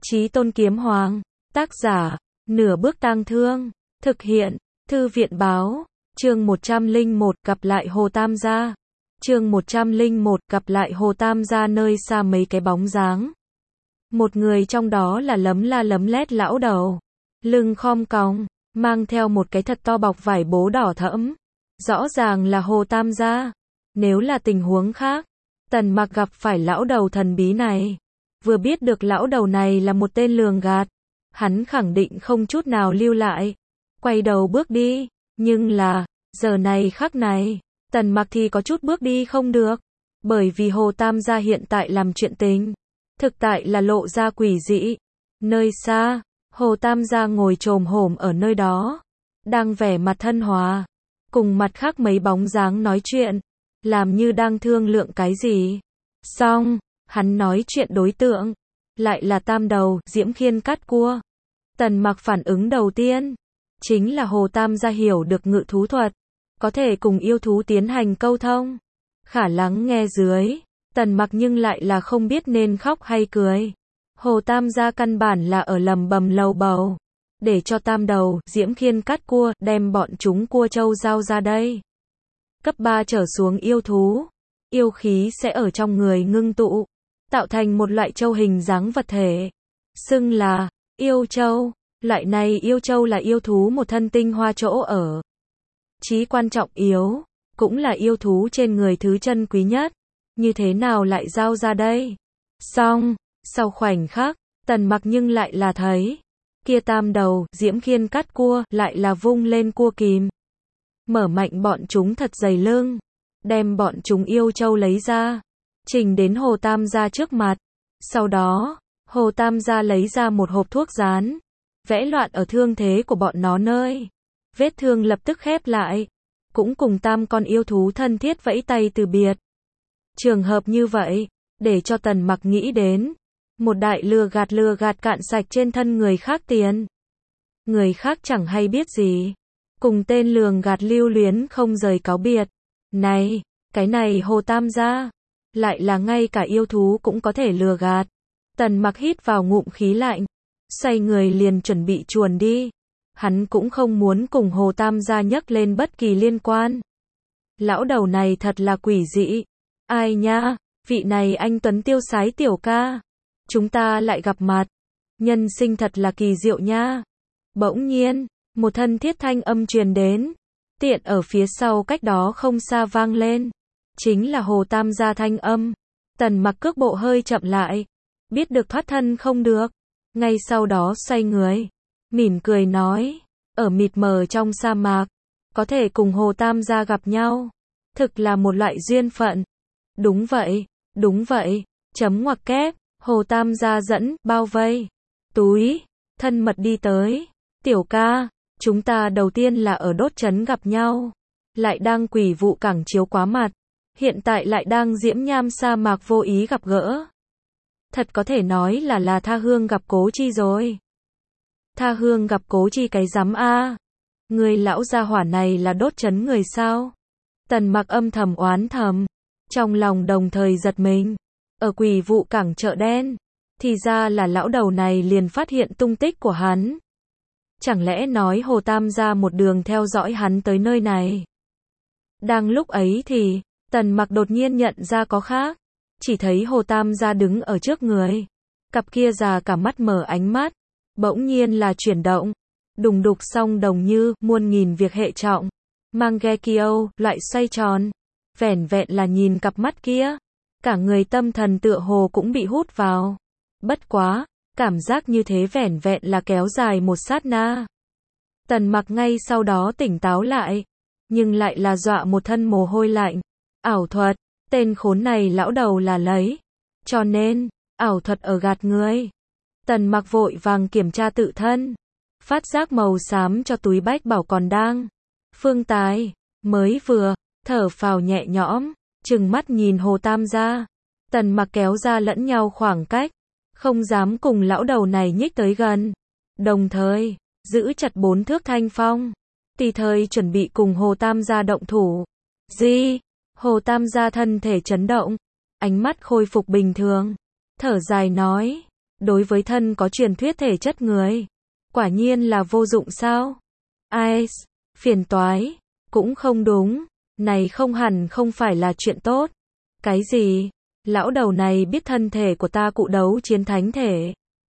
Chí Tôn Kiếm Hoàng, tác giả, Nửa Bước Tang Thương, thực hiện, Thư viện Báo, chương 101, gặp lại Hồ Tam gia. Chương 101, gặp lại Hồ Tam gia. Nơi xa mấy cái bóng dáng. Một người trong đó là lấm la lấm lét lão đầu, lưng khom cong, mang theo một cái thật to bọc vải bố đỏ thẫm. Rõ ràng là Hồ Tam gia. Nếu là tình huống khác, Tần Mặc gặp phải lão đầu thần bí này, vừa biết được lão đầu này là một tên lường gạt, hắn khẳng định không chút nào lưu lại, quay đầu bước đi. Nhưng là, giờ này khắc này, Tần Mặc thì có chút bước đi không được, bởi vì Hồ Tam gia hiện tại làm chuyện tình, thực tại là lộ ra quỷ dị. Nơi xa, Hồ Tam gia ngồi chồm hổm ở nơi đó, đang vẻ mặt thân hòa, cùng mặt khác mấy bóng dáng nói chuyện, làm như đang thương lượng cái gì. Xong, hắn nói chuyện đối tượng lại là Tam đầu Diễm Khiên Cắt Cua. Tần Mặc phản ứng đầu tiên chính là Hồ Tam gia hiểu được ngự thú thuật, có thể cùng yêu thú tiến hành câu thông. Khả lắng nghe dưới, Tần Mặc nhưng lại là không biết nên khóc hay cười. Hồ Tam gia căn bản là ở lầm bầm lầu bầu, để cho Tam đầu Diễm Khiên Cắt Cua đem bọn chúng cua châu giao ra đây. Cấp 3 trở xuống yêu thú, yêu khí sẽ ở trong người ngưng tụ, tạo thành một loại châu hình dáng vật thể, xưng là yêu châu. Loại này yêu châu là yêu thú một thân tinh hoa chỗ ở. Chí quan trọng yếu, cũng là yêu thú trên người thứ chân quý nhất. Như thế nào lại giao ra đây? Xong, sau khoảnh khắc, Tần Mặc nhưng lại là thấy, kia Tam đầu Diễm Khiên Cắt Cua lại là vung lên cua kìm, mở mạnh bọn chúng thật dày lưng, đem bọn chúng yêu châu lấy ra, trình đến Hồ Tam gia trước mặt. Sau đó, Hồ Tam gia lấy ra một hộp thuốc dán, vẽ loạn ở thương thế của bọn nó nơi. Vết thương lập tức khép lại, cũng cùng tam con yêu thú thân thiết vẫy tay từ biệt. Trường hợp như vậy, để cho Tần Mặc nghĩ đến một đại lừa gạt cạn sạch trên thân người khác tiền. Người khác chẳng hay biết gì, cùng tên lường gạt lưu luyến không rời cáo biệt. Này, cái này Hồ Tam gia, lại là ngay cả yêu thú cũng có thể lừa gạt. Tần Mặc hít vào ngụm khí lạnh, xoay người liền chuẩn bị chuồn đi. Hắn cũng không muốn cùng Hồ Tam gia nhắc lên bất kỳ liên quan. Lão đầu này thật là quỷ dị. Ai nha, vị này anh tuấn tiêu sái tiểu ca, chúng ta lại gặp mặt. Nhân sinh thật là kỳ diệu nha. Bỗng nhiên, một thân thiết thanh âm truyền đến, tiện ở phía sau cách đó không xa vang lên. Chính là Hồ Tam gia thanh âm. Tần Mặc cước bộ hơi chậm lại, biết được thoát thân không được, ngay sau đó xoay người, mỉm cười nói, ở mịt mờ trong sa mạc, có thể cùng Hồ Tam gia gặp nhau, thực là một loại duyên phận. Đúng vậy, chấm ngoặc kép, Hồ Tam gia dẫn, bao vây, túi, thân mật đi tới. Tiểu ca, chúng ta đầu tiên là ở đốt trấn gặp nhau, lại đang quỷ vụ cảng chiếu quá mặt, hiện tại lại đang diễm nham sa mạc vô ý gặp gỡ. Thật có thể nói là tha hương gặp cố chi rồi. Tha hương gặp cố chi cái rắm a. Người lão gia hỏa này là đốt trấn người sao? Tần Mặc âm thầm oán thầm, trong lòng đồng thời giật mình. Ở quỷ vụ cảng chợ đen, thì ra là lão đầu này liền phát hiện tung tích của hắn. Chẳng lẽ nói Hồ Tam gia một đường theo dõi hắn tới nơi này? Đang lúc ấy thì, Tần Mặc đột nhiên nhận ra có khác. Chỉ thấy Hồ Tam gia đứng ở trước người, cặp kia già cả mắt mở ánh mắt, bỗng nhiên là chuyển động, đùng đục song đồng như muôn nghìn việc hệ trọng, Mangekyo loại xoay tròn, vẻn vẹn là nhìn cặp mắt kia, cả người tâm thần tựa hồ cũng bị hút vào. Bất quá, cảm giác như thế vẻn vẹn là kéo dài một sát na. Tần Mặc ngay sau đó tỉnh táo lại, nhưng lại là dọa một thân mồ hôi lạnh. Ảo thuật, tên khốn này lão đầu là lấy, cho nên, ảo thuật ở gạt người. Tần Mặc vội vàng kiểm tra tự thân, phát giác màu xám cho túi bách bảo còn đang. Phương Tài, mới vừa, thở phào nhẹ nhõm, trừng mắt nhìn Hồ Tam gia. Tần Mặc kéo ra lẫn nhau khoảng cách, không dám cùng lão đầu này nhích tới gần. Đồng thời, giữ chặt 4 thước thanh phong, tùy thời chuẩn bị cùng Hồ Tam gia động thủ. Hồ Tam gia thân thể chấn động, ánh mắt khôi phục bình thường, thở dài nói, đối với thân có truyền thuyết thể chất người, quả nhiên là vô dụng sao? Ai, phiền toái, cũng không đúng, này không hẳn không phải là chuyện tốt. Cái gì? Lão đầu này biết thân thể của ta cụ đấu chiến thánh thể.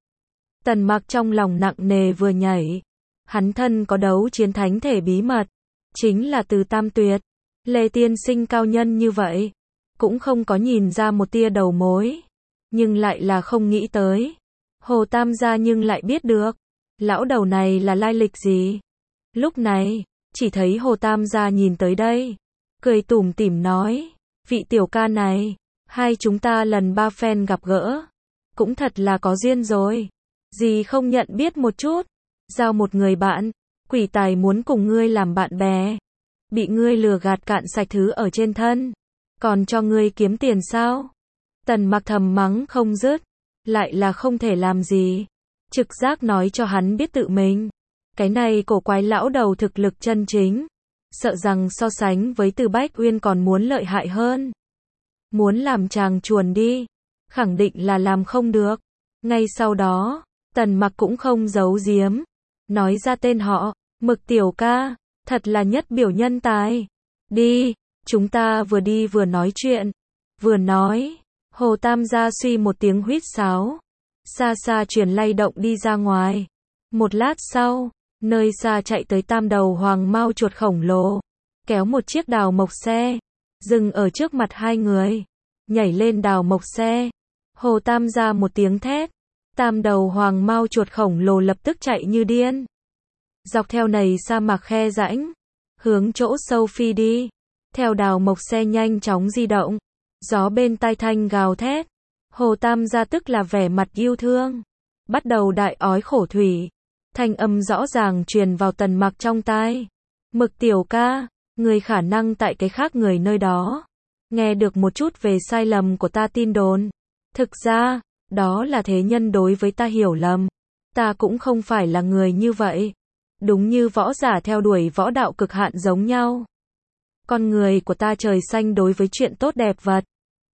Tần Mặc trong lòng nặng nề vừa nhảy. Hắn thân có đấu chiến thánh thể bí mật, chính là từ Tam Tuyệt. Lê tiên sinh cao nhân như vậy, cũng không có nhìn ra một tia đầu mối, nhưng lại là không nghĩ tới. Hồ Tam gia nhưng lại biết được, lão đầu này là lai lịch gì. Lúc này, chỉ thấy Hồ Tam gia nhìn tới đây, cười tủm tỉm nói, vị tiểu ca này, hai chúng ta lần ba phen gặp gỡ, cũng thật là có duyên rồi. Gì không nhận biết một chút, giao một người bạn, quỷ tài muốn cùng ngươi làm bạn bè, bị ngươi lừa gạt cạn sạch thứ ở trên thân, còn cho ngươi kiếm tiền sao? Tần Mặc thầm mắng không dứt, lại là không thể làm gì. Trực giác nói cho hắn biết tự mình, cái này cổ quái lão đầu thực lực chân chính, sợ rằng so sánh với Từ Bách Uyên còn muốn lợi hại hơn. Muốn làm chàng chuồn đi, khẳng định là làm không được. Ngay sau đó, Tần Mặc cũng không giấu giếm, nói ra tên họ, Mực tiểu ca, thật là nhất biểu nhân tài. Đi, chúng ta vừa đi vừa nói chuyện. Vừa nói, Hồ Tam gia suy một tiếng huýt sáo, xa xa truyền lay động đi ra ngoài. Một lát sau, nơi xa chạy tới tam đầu hoàng mao chuột khổng lồ, kéo một chiếc đào mộc xe, dừng ở trước mặt hai người, nhảy lên đào mộc xe. Hồ Tam gia một tiếng thét, tam đầu hoàng mao chuột khổng lồ lập tức chạy như điên, dọc theo nầy sa mạc khe rãnh, hướng chỗ sâu phi đi. Theo đào mộc xe nhanh chóng di động, gió bên tai thanh gào thét. Hồ Tam gia tức là vẻ mặt yêu thương, bắt đầu đại ói khổ thủy. Thanh âm rõ ràng truyền vào Tần Mặc trong tai. Mực tiểu ca, người khả năng tại cái khác người nơi đó nghe được một chút về sai lầm của ta tin đồn. Thực ra, đó là thế nhân đối với ta hiểu lầm. Ta cũng không phải là người như vậy. Đúng như võ giả theo đuổi võ đạo cực hạn giống nhau. Con người của ta trời xanh đối với chuyện tốt đẹp vật,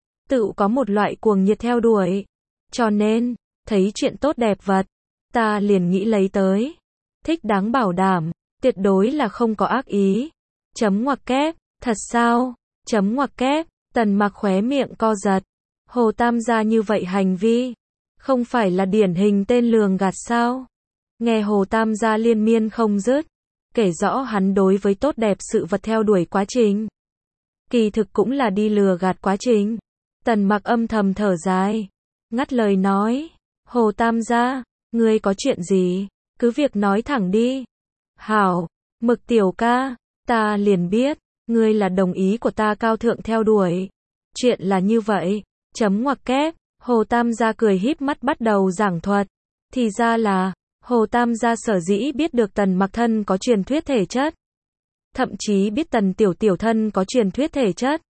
tự có một loại cuồng nhiệt theo đuổi. Cho nên, thấy chuyện tốt đẹp vật, ta liền nghĩ lấy tới. Thích đáng bảo đảm, tuyệt đối là không có ác ý. Chấm ngoặc kép, thật sao? Chấm ngoặc kép, Tần Mặc khóe miệng co giật. Hồ Tam gia như vậy hành vi, không phải là điển hình tên lường gạt sao? Nghe Hồ Tam gia liên miên không dứt, kể rõ hắn đối với tốt đẹp sự vật theo đuổi quá trình, kỳ thực cũng là đi lừa gạt quá trình. Tần Mặc âm thầm thở dài, ngắt lời nói, Hồ Tam gia, ngươi có chuyện gì, cứ việc nói thẳng đi. Hảo, Mực tiểu ca, ta liền biết, ngươi là đồng ý của ta cao thượng theo đuổi. Chuyện là như vậy, chấm ngoặc kép, Hồ Tam gia cười híp mắt bắt đầu giảng thuật. Thì ra là, Hồ Tam gia sở dĩ biết được Tần Mặc thân có truyền thuyết thể chất, thậm chí biết Tần tiểu tiểu thân có truyền thuyết thể chất,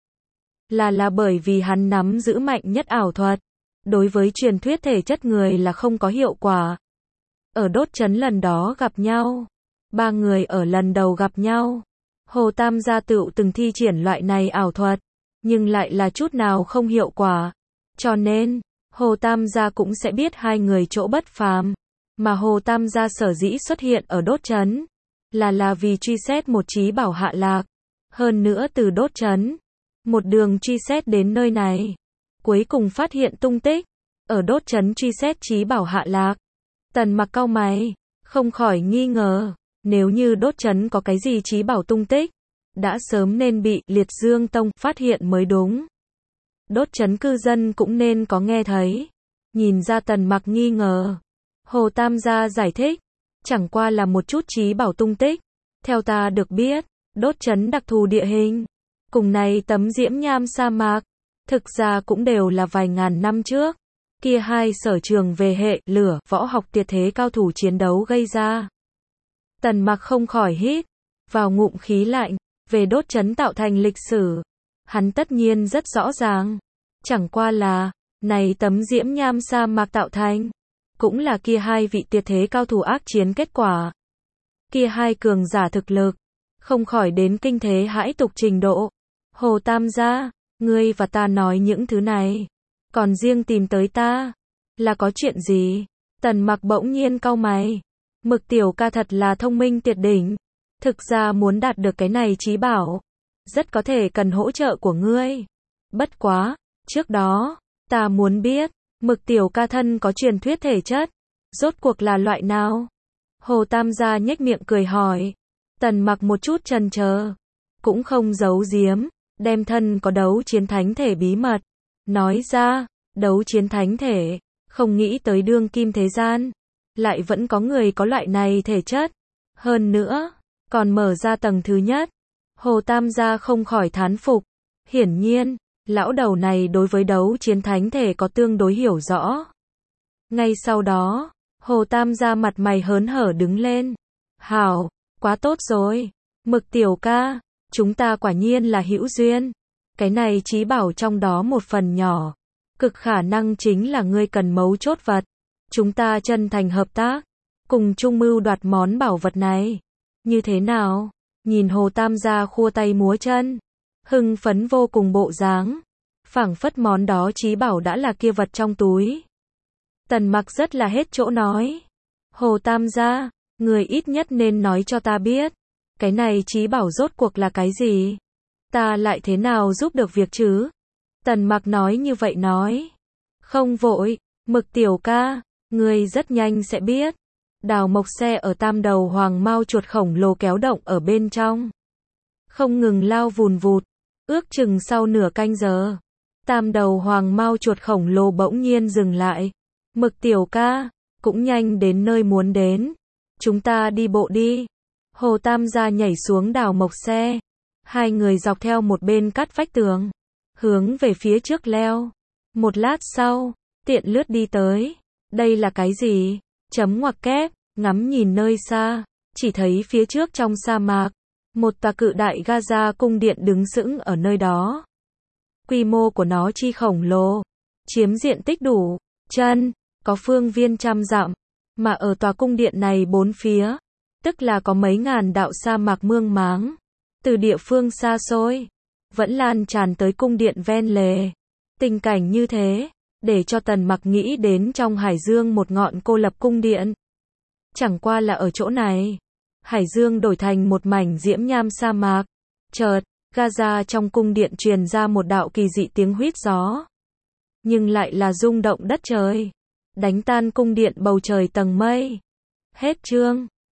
là bởi vì hắn nắm giữ mạnh nhất ảo thuật. Đối với truyền thuyết thể chất người là không có hiệu quả. Ở đốt trấn lần đó gặp nhau, ba người ở lần đầu gặp nhau, Hồ Tam gia tựu từng thi triển loại này ảo thuật, nhưng lại là chút nào không hiệu quả. Cho nên, Hồ Tam gia cũng sẽ biết hai người chỗ bất phàm. Mà Hồ Tam gia sở dĩ xuất hiện ở đốt trấn, là vì truy xét một trí bảo hạ lạc. Hơn nữa từ đốt trấn, một đường truy xét đến nơi này, cuối cùng phát hiện tung tích, ở đốt trấn truy xét trí bảo hạ lạc. Tần Mặc cau mày, không khỏi nghi ngờ, nếu như đốt trấn có cái gì trí bảo tung tích, đã sớm nên bị Liệt Dương Tông phát hiện mới đúng. Đốt trấn cư dân cũng nên có nghe thấy. Nhìn ra Tần Mặc nghi ngờ, Hồ Tam gia giải thích, chẳng qua là một chút trí bảo tung tích. Theo ta được biết, đốt trấn đặc thù địa hình, cùng này tấm diễm nham sa mạc, thực ra cũng đều là vài ngàn năm trước. Kia hai sở trường về hệ lửa, võ học tuyệt thế cao thủ chiến đấu gây ra. Tần Mặc không khỏi hít vào ngụm khí lạnh, về đốt trấn tạo thành lịch sử, hắn tất nhiên rất rõ ràng. Chẳng qua là, này tấm diễm nham sa mạc tạo thành, cũng là kia hai vị tuyệt thế cao thủ ác chiến kết quả. Kia hai cường giả thực lực, không khỏi đến kinh thế hãi tục trình độ. Hồ Tam gia, ngươi và ta nói những thứ này, còn riêng tìm tới ta, Là có chuyện gì? Tần Mặc bỗng nhiên cau mày. Mực tiểu ca thật là thông minh tuyệt đỉnh. Thực ra muốn đạt được cái này chí bảo, rất có thể cần hỗ trợ của ngươi. Bất quá, trước đó, ta muốn biết, Mực tiểu ca thân có truyền thuyết thể chất, rốt cuộc là loại nào? Hồ Tam gia nhếch miệng cười hỏi. Tần Mặc một chút chần chờ, cũng không giấu giếm, đem thân có đấu chiến thánh thể bí mật nói ra. Đấu chiến thánh thể, không nghĩ tới đương kim thế gian lại vẫn có người có loại này thể chất. Hơn nữa, còn mở ra tầng thứ nhất. Hồ Tam gia không khỏi thán phục. Hiển nhiên, lão đầu này đối với đấu chiến thánh thể có tương đối hiểu rõ. Ngay sau đó, Hồ Tam gia mặt mày hớn hở đứng lên. Hảo, quá tốt rồi. Mực tiểu ca, chúng ta quả nhiên là hữu duyên. Cái này chí bảo trong đó một phần nhỏ, cực khả năng chính là ngươi cần mấu chốt vật. Chúng ta chân thành hợp tác, cùng chung mưu đoạt món bảo vật này. Như thế nào? Nhìn Hồ Tam gia khua tay múa chân, hưng phấn vô cùng bộ dáng, phảng phất món đó chí bảo đã là kia vật trong túi. Tần Mặc rất là hết chỗ nói. Hồ Tam gia, người ít nhất nên nói cho ta biết, cái này chí bảo rốt cuộc là cái gì? Ta lại thế nào giúp được việc chứ? Tần Mặc nói như vậy nói. Không vội, Mực tiểu ca, ngươi rất nhanh sẽ biết. Đào mộc xe ở tam đầu hoàng mao chuột khổng lồ kéo động ở bên trong, không ngừng lao vùn vụt. Ước chừng sau nửa canh giờ, tam đầu hoàng mao chuột khổng lồ bỗng nhiên dừng lại. Mực tiểu ca, cũng nhanh đến nơi muốn đến. Chúng ta đi bộ đi. Hồ Tam gia nhảy xuống đào mộc xe. Hai người dọc theo một bên cắt vách tường, hướng về phía trước leo. Một lát sau, tiện lướt đi tới. Đây là cái gì? Chấm ngoặc kép, ngắm nhìn nơi xa, chỉ thấy phía trước trong sa mạc, một tòa cự đại Gaza cung điện đứng sững ở nơi đó. Quy mô của nó chi khổng lồ, chiếm diện tích đủ chân, có phương viên trăm dặm, mà ở tòa cung điện này bốn phía, tức là có mấy ngàn đạo sa mạc mương máng, từ địa phương xa xôi, vẫn lan tràn tới cung điện ven lề. Tình cảnh như thế, để cho Tần Mặc nghĩ đến trong Hải Dương một ngọn cô lập cung điện. Chẳng qua là ở chỗ này, Hải Dương đổi thành một mảnh diễm nham sa mạc. Chợt, Gaza trong cung điện truyền ra một đạo kỳ dị tiếng huýt gió, nhưng lại là rung động đất trời, đánh tan cung điện bầu trời tầng mây. Hết chương.